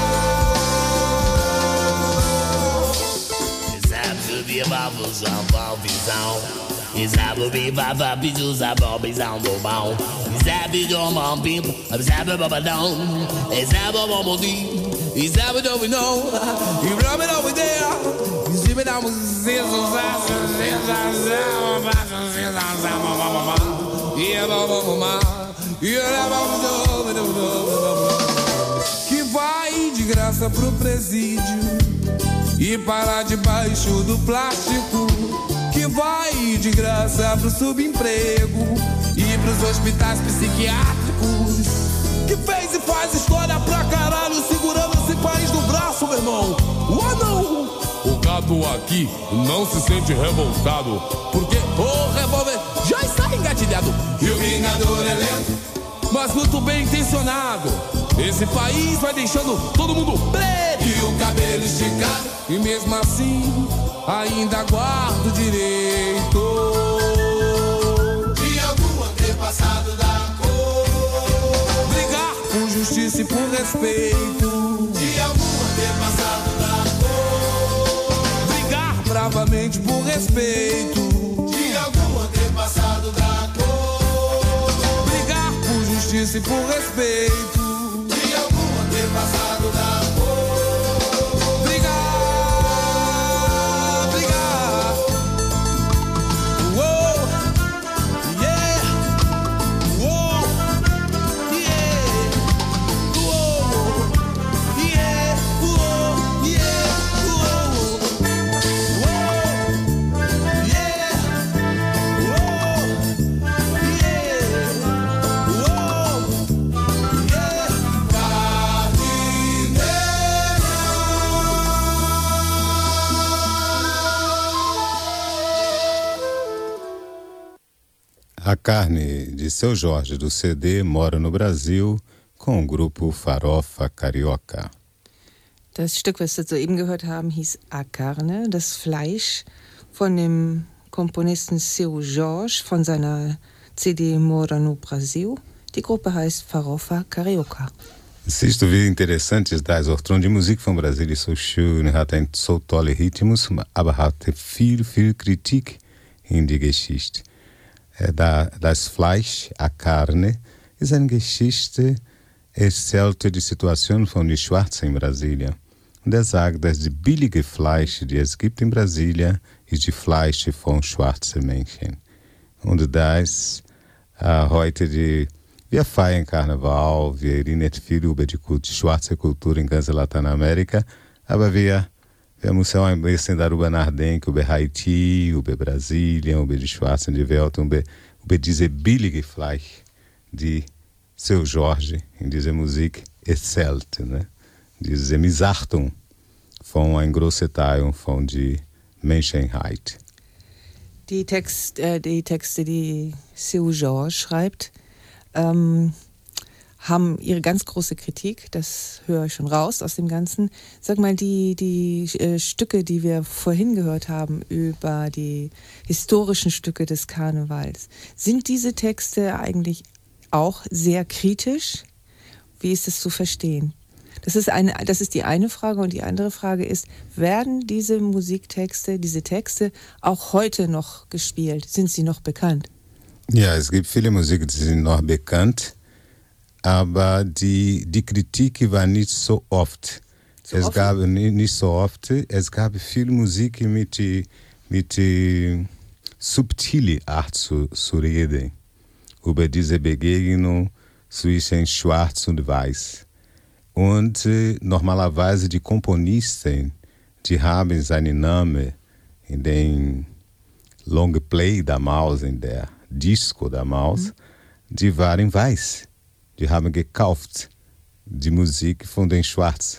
Que vai de graça pro presídio e parar debaixo do plástico. Que vai de graça pro subemprego e pros hospitais psiquiátricos. Que fez e faz história pra caralho, segurando esse país no braço, meu irmão. Ou não? O gato aqui não se sente revoltado, porque o revólver já está engatilhado. E o vingador é lento, mas muito bem intencionado. Esse país vai deixando todo mundo preto e o cabelo esticado. E mesmo assim ainda guardo o direito de algum antepassado da cor. Brigar por justiça e por respeito de algum antepassado da cor. Brigar bravamente por respeito de algum antepassado da cor. Brigar por justiça e por respeito de algum antepassado da cor. A Carne, de Seu Jorge, do CD Mora no Brasil, com o grupo Farofa Carioca. Das Stück, was wir soeben gehört haben, hieß A Carne, das Fleisch, von dem Komponisten Seu Jorge, von seiner CD Mora no Brasil. Die Gruppe heißt Farofa Carioca. Siehst du, wie interessant ist das? Auch die Musik von Brasil ist so schön, hat so tolle Rhythmus, aber hat viel Kritik in die Geschichte. Das Fleisch, a Carne, ist eine Geschichte erzählt die Situation von den Schwarzen in Brasilien. Und sagt, dass die billige Fleisch, die es gibt in Brasilien, ist die Fleisch von schwarzen Menschen. Und das heute wir feiern Karneval, wir erinnern viel über die schwarze Kultur in ganz Lateinamerika, aber wir müssen auch ein bisschen darüber nachdenken, über Haiti, über Brasilien, über die Schwarzen die Welt, über diese billige Fleisch, die Seu Jorge in dieser Musik erzählt, né? Diese Missachtung von einem großen Teil von der Menschheit. Die Texte, die Seu Jorge schreibt, haben ihre ganz große Kritik, das höre ich schon raus aus dem Ganzen. Sag mal, die Stücke, die wir vorhin gehört haben über die historischen Stücke des Karnevals, sind diese Texte eigentlich auch sehr kritisch? Wie ist es zu verstehen? Das ist die eine Frage, und die andere Frage ist, werden diese Musiktexte, diese Texte auch heute noch gespielt? Sind sie noch bekannt? Ja, es gibt viele Musik, die sind noch bekannt, aber die Kritik war nicht so oft. Es gab viel Musik mit subtile Art zu reden, über diese Begegnung zwischen Schwarz und Weiß. Und normalerweise die Komponisten, die haben seinen Namen in den Long Play da Maus, in der Disco da Maus, die waren weiß. Die haben gekauft die Musik von den Schwarzen.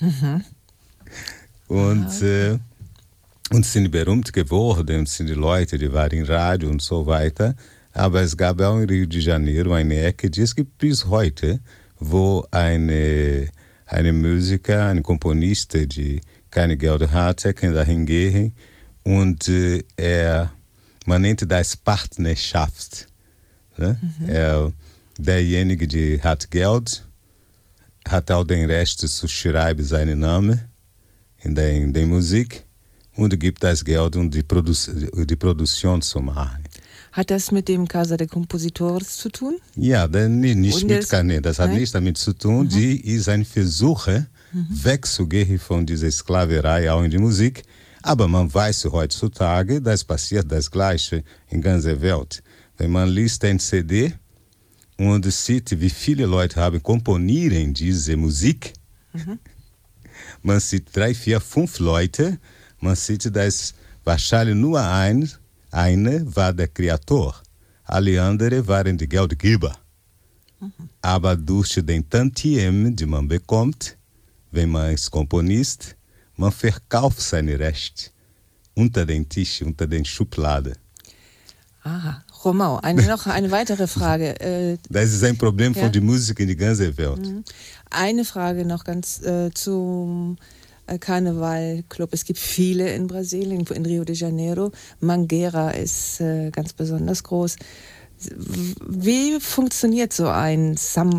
Und sind berühmt geworden, sind die Leute, die waren im Radio und so weiter. Aber es gab auch in Rio de Janeiro eine Ecke, die es gibt bis heute, wo eine Musiker, ein Komponist, die keine Geld hatte, kann dahin gehen und man nennt das Partnerschaft. Ne? Derjenige, der hat Geld, hat auch den Recht zu schreiben seinen Namen in der Musik und gibt das Geld, um die Produktion zu machen. Hat das mit dem Casa de Compositores zu tun? Ja, nicht mit Carnet. Das hat nichts damit zu tun. Die ist ein Versuch, wegzugehen von dieser Sklaverei auch in die Musik. Aber man weiß heutzutage, dass passiert das Gleiche in ganzer Welt. Wenn man liest ein CD und sieht, wie viele Leute haben komponieren diese Musik, man sieht 3, 4, 5 Leute, man sieht, dass wahrscheinlich nur eine war der Kreator, alle anderen waren die Geldgeber. Aber durch den Tantiem, die man bekommt, wenn man ist Komponist, man verkauft seine Rechte unter den Tisch, unter den Schubladen. Aha, Romão, noch eine weitere Frage. Das ist ein Problem von der Musik in der ganzen Welt. Eine Frage noch ganz zum Karnevalclub. Es gibt viele in Brasilien, in Rio de Janeiro. Mangueira ist ganz besonders groß. Wie funktioniert so ein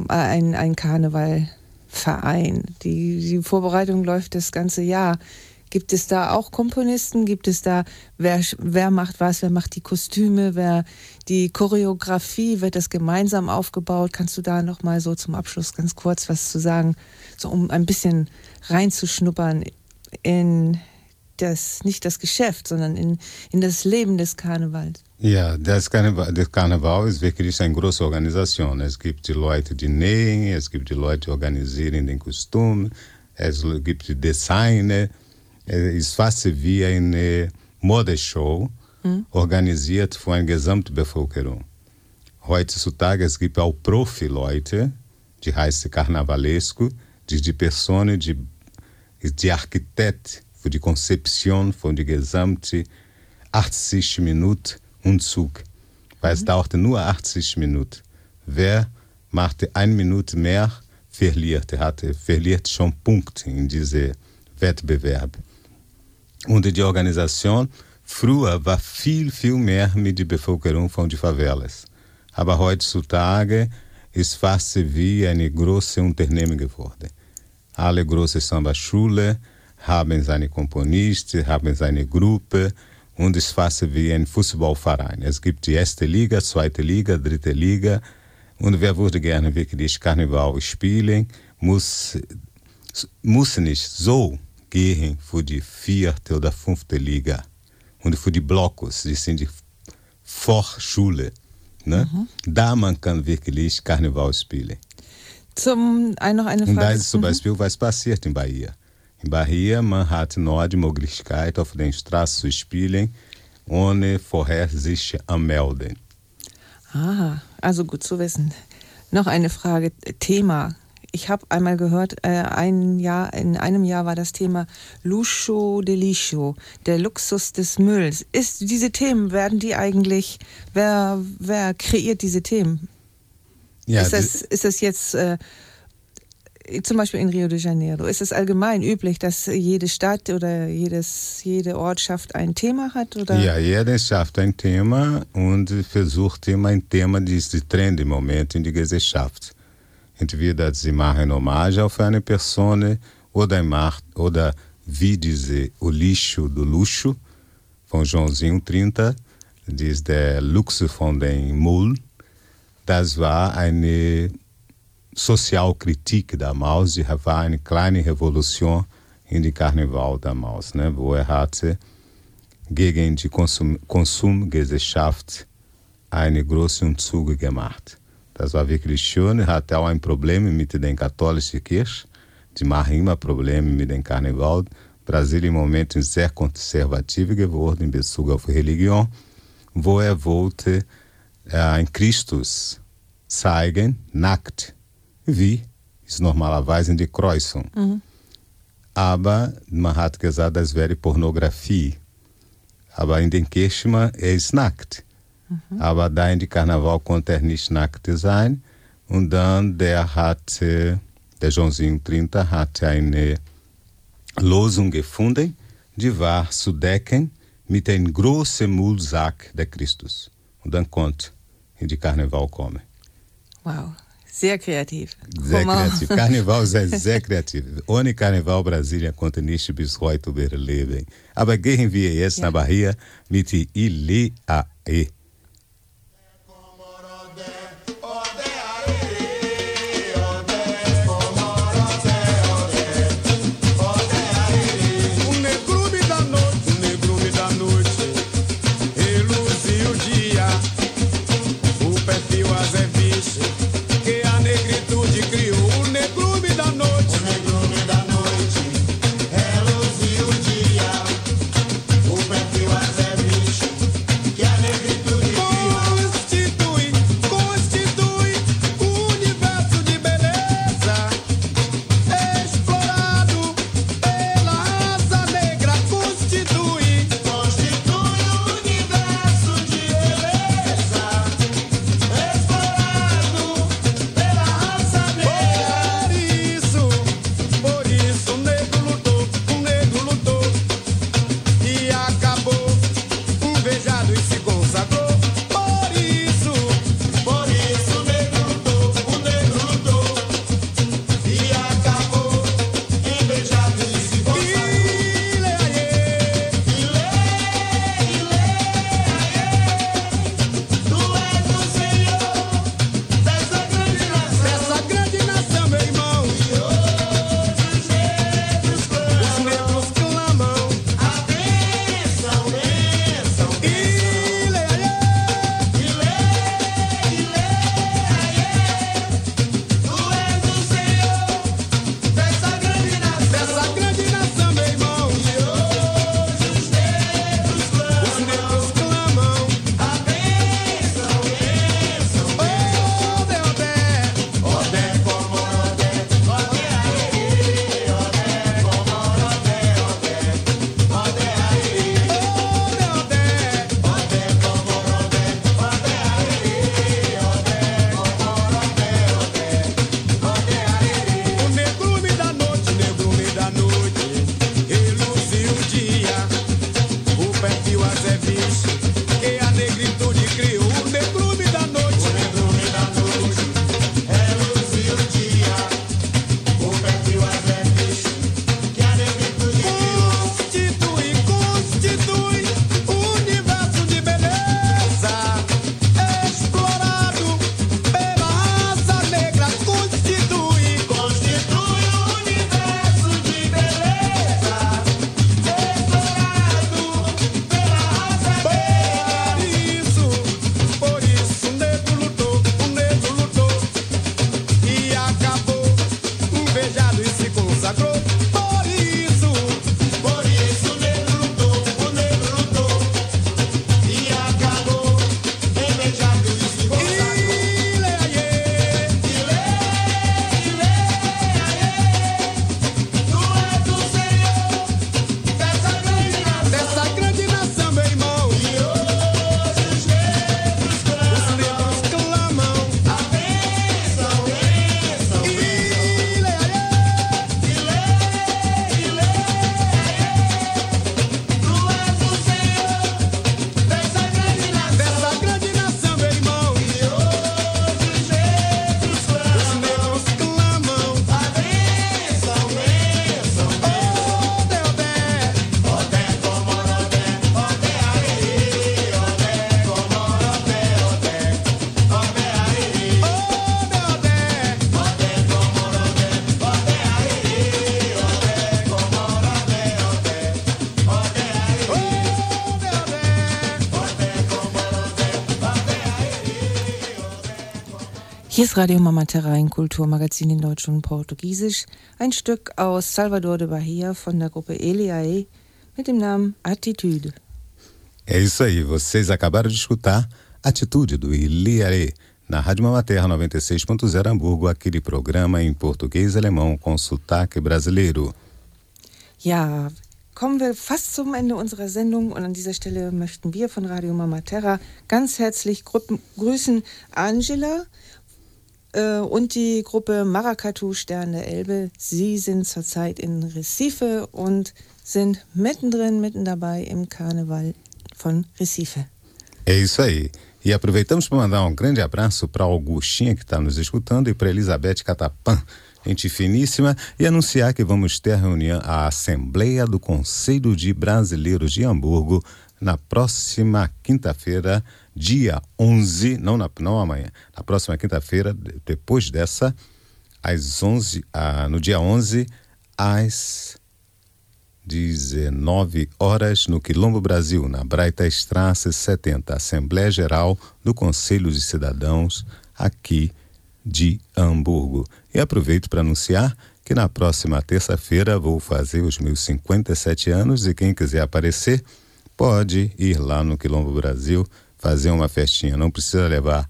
Karnevalverein? Die Vorbereitung läuft das ganze Jahr. Gibt es da auch Komponisten? Gibt es da, wer macht was? Wer macht die Kostüme? Wer die Choreografie? Wird das gemeinsam aufgebaut? Kannst du da noch mal so zum Abschluss ganz kurz was zu sagen, so um ein bisschen reinzuschnuppern in das, nicht das Geschäft, sondern in das Leben des Karnevals? Ja, das Karneval ist wirklich eine große Organisation. Es gibt die Leute, die nähen, es gibt die Leute, die organisieren den Kostüm, es gibt die Designer. Es ist fast wie eine Modeshow, organisiert von einer Gesamtbevölkerung. Heutzutage es gibt auch Profi-Leute, die heißen Carnavalesco, die Personen, die Architekt für die Konzeption von der gesamten 80 Minuten Umzug. Weil es dauerte nur 80 Minuten. Wer machte 1 Minute mehr, verliert. Verliert schon Punkte in diesem Wettbewerb. Und die Organisation früher war viel, viel mehr mit der Bevölkerung von den Favelas. Aber heutzutage ist fast wie eine große Unternehmen geworden. Alle große Samba-Schule haben seine Komponisten, haben seine Gruppe und es ist fast wie ein Fußballverein. Es gibt die 1. Liga, 2. Liga, 3. Liga und wer würde gerne wirklich Karneval spielen, muss nicht so gehen für die 4. oder 5. Liga und für die Blocks, die sind die Vorschule. Ne? Da man kann wirklich Karneval spielen. Noch eine Frage. Und da ist zum Beispiel, was passiert in Bahia. In Bahia, man hat noch die Möglichkeit, auf den Straßen zu spielen, ohne vorher sich anmelden. Ah, also gut zu wissen. Noch eine Frage, Thema. Ich habe einmal gehört, in einem Jahr war das Thema Luxo de Lixo, der Luxus des Mülls. Diese Themen, werden die eigentlich, wer kreiert diese Themen? Ja, ist das jetzt zum Beispiel in Rio de Janeiro, ist es allgemein üblich, dass jede Stadt oder jede Ortschaft ein Thema hat? Oder? Ja, jede schafft ein Thema und versucht immer ein Thema, das ist der Trend im Moment in der Gesellschaft. Entweder sie machen Hommage auf eine Person oder wie diese O Lixo do Luxo von Joãozinho 30, das ist der Luxus von den Müll. Das war eine Sozialkritik damals, sie war eine kleine Revolution in die Karneval damals, ne, wo hatte gegen die Konsumgesellschaft einen großen Umzug gemacht. Das war wirklich schön, hatte auch ein Problem mit der katholischen Kirche, die machen immer Probleme mit dem Karneval. Brasilien im Moment ist sehr konservativ geworden in Bezug auf Religion, wo wollte ein Christus zeigen, nackt, wie ist normalerweise in der Kreuzung. Aber man hat gesagt, das wäre Pornografie. Aber in den Kirchen ist nackt. Aber da in die Karneval konnte er nicht nackt sein. Und dann der Joãozinho 30 hat eine Lösung gefunden, die war zu decken mit einem großen Müllsack der Christus. Und dann konnte e de carnaval come. Uau, sehr kreativ. Sehr kreativ. Carnaval sehr kreativ. Ohne Carnaval Brasília konnte nicht bis heute überleben. Aber gehen wir jetzt nach Bahia mit Ilhéaê. Hier ist Radio Mama Terra, ein Kulturmagazin in Deutsch und Portugiesisch. Ein Stück aus Salvador de Bahia von der Gruppe Ilhéaê mit dem Namen Atitude. É isso aí, vocês acabaram de escutar Atitude do Ilhéaê na Rádio Mama Terra 96.0 Hamburgo, aquele programa em português e alemão com sotaque brasileiro. Ja, kommen wir fast zum Ende unserer Sendung und an dieser Stelle möchten wir von Radio Mama Terra ganz herzlich grüßen Angela und die Gruppe Maracatu Stern der Elbe. Sie sind zurzeit in Recife und sind mitten dabei im Karneval von Recife. É isso aí. E aproveitamos para mandar um grande abraço para Augustinha, que está nos escutando, e para Elizabeth Catapã, gente finíssima, e anunciar que vamos ter a Assembleia do Conselho de Brasileiros de Hamburgo na próxima quinta-feira, dia 11, não amanhã, na próxima quinta-feira, depois dessa, às 11, no dia 11, às 19 horas, no Quilombo Brasil, na Breitastrasse 70, Assembleia Geral do Conselho de Cidadãos aqui de Hamburgo. E aproveito para anunciar que na próxima terça-feira vou fazer os meus 57 anos e quem quiser aparecer pode ir lá no Quilombo Brasil fazer uma festinha. Não precisa levar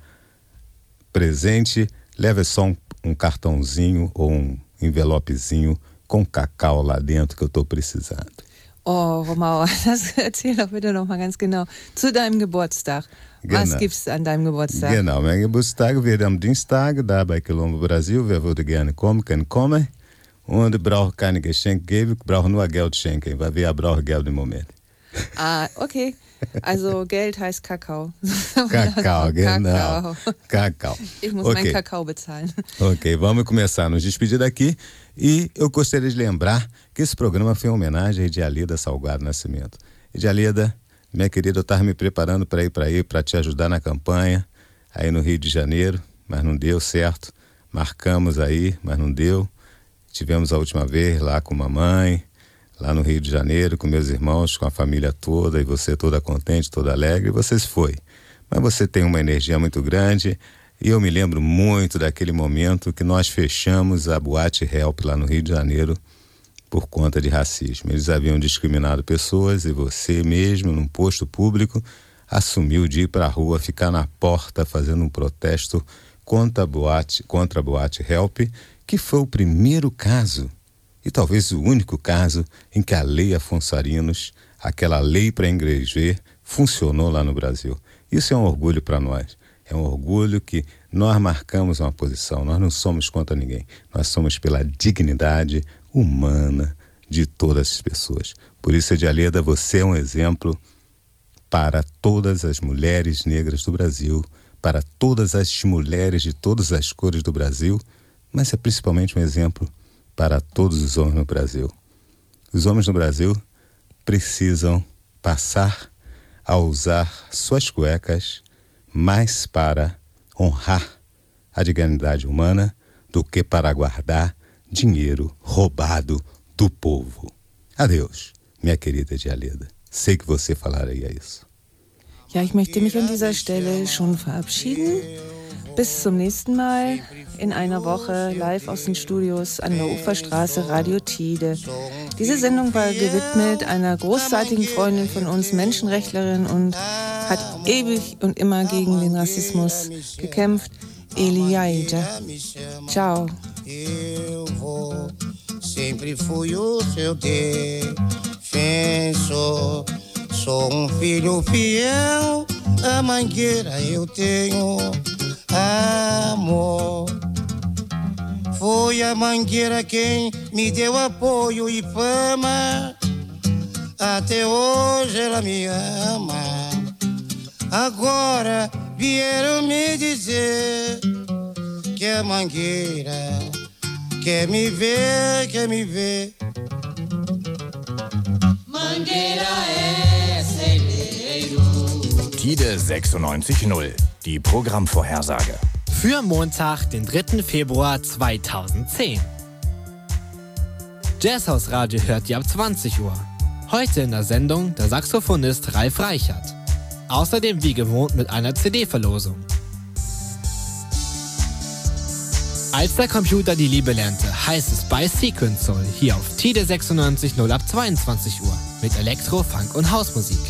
presente, leve só um cartãozinho ou um envelopezinho com cacau lá dentro que eu estou precisando. Oh, Romao, das erzähl doch bitte noch mal ganz genau. Zu deinem Geburtstag. Genau. Was gibt's an deinem Geburtstag? Genau, mein Geburtstag wird am Dienstag, da bei Quilombo Brasil. Wer würde gerne kommen, kann kommen. Und braucht keine Geschenke geben, braucht nur Geld schenken, weil wir brauchen Geld im Moment. Ah, okay. Also Geld heißt Kakao. Cacau, genau. Cacau. Ich muss meinen Kakao bezahlen. Ok, vamos começar a nos despedir daqui. E eu gostaria de lembrar que esse programa foi uma homenagem a Edialida Salgado Nascimento. Edialida, minha querida, eu estava me preparando para ir para te ajudar na campanha, aí no Rio de Janeiro, mas não deu certo. Marcamos aí, mas não deu. Tivemos a última vez lá com mamãe, lá no Rio de Janeiro, com meus irmãos, com a família toda, e você toda contente, toda alegre, e você se foi. Mas você tem uma energia muito grande, e eu me lembro muito daquele momento que nós fechamos a Boate Help lá no Rio de Janeiro por conta de racismo. Eles haviam discriminado pessoas e você mesmo, num posto público, assumiu de ir para a rua, ficar na porta fazendo um protesto contra a Boate Help, que foi o primeiro caso e talvez o único caso em que a lei Afonso Arinos, aquela lei para engrever, funcionou lá no Brasil. Isso é um orgulho para nós. É um orgulho que nós marcamos uma posição. Nós não somos contra ninguém. Nós somos pela dignidade humana de todas as pessoas. Por isso, Edialida, você é um exemplo para todas as mulheres negras do Brasil, para todas as mulheres de todas as cores do Brasil, mas é principalmente um exemplo para todos os homens no Brasil. Os homens no Brasil precisam passar a usar suas cuecas mais para honrar a dignidade humana do que para guardar dinheiro roubado do povo. Adeus, minha querida Edialida. Sei que você falaria isso. Ja, ich möchte mich an dieser Stelle schon verabschieden. Bis zum nächsten Mal in einer Woche live aus den Studios an der Uferstraße, Radio Tide. Diese Sendung war gewidmet einer großartigen Freundin von uns, Menschenrechtlerin, und hat ewig und immer gegen den Rassismus gekämpft, Eliaida. Ciao. Sempre fui o seu defensor. Sou filho fiel, a mangueira eu tenho amor. Foi a mangueira quem me deu apoio e fama. Até hoje ela me ama. Agora vieram me dizer que a mangueira quer me ver, quer me ver. Mangueira é celeiro. Tide 96.0, die Programmvorhersage. Für Montag, den 3. Februar 2010. Jazzhaus-Radio hört ihr ab 20 Uhr. Heute in der Sendung der Saxophonist Ralf Reichert. Außerdem wie gewohnt mit einer CD-Verlosung. Als der Computer die Liebe lernte, heißt es bei Sequence Soul hier auf Tide 96.0 ab 22 Uhr mit Elektro, Funk und Hausmusik.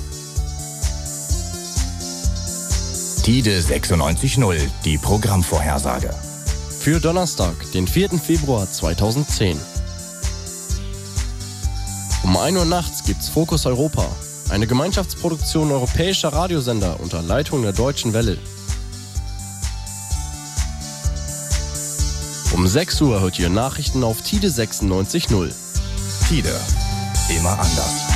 Tide 96.0, die Programmvorhersage. Für Donnerstag, den 4. Februar 2010. Um 1 Uhr nachts gibt's Fokus Europa, eine Gemeinschaftsproduktion europäischer Radiosender unter Leitung der Deutschen Welle. Um 6 Uhr hört ihr Nachrichten auf Tide 96.0. Tide, immer anders.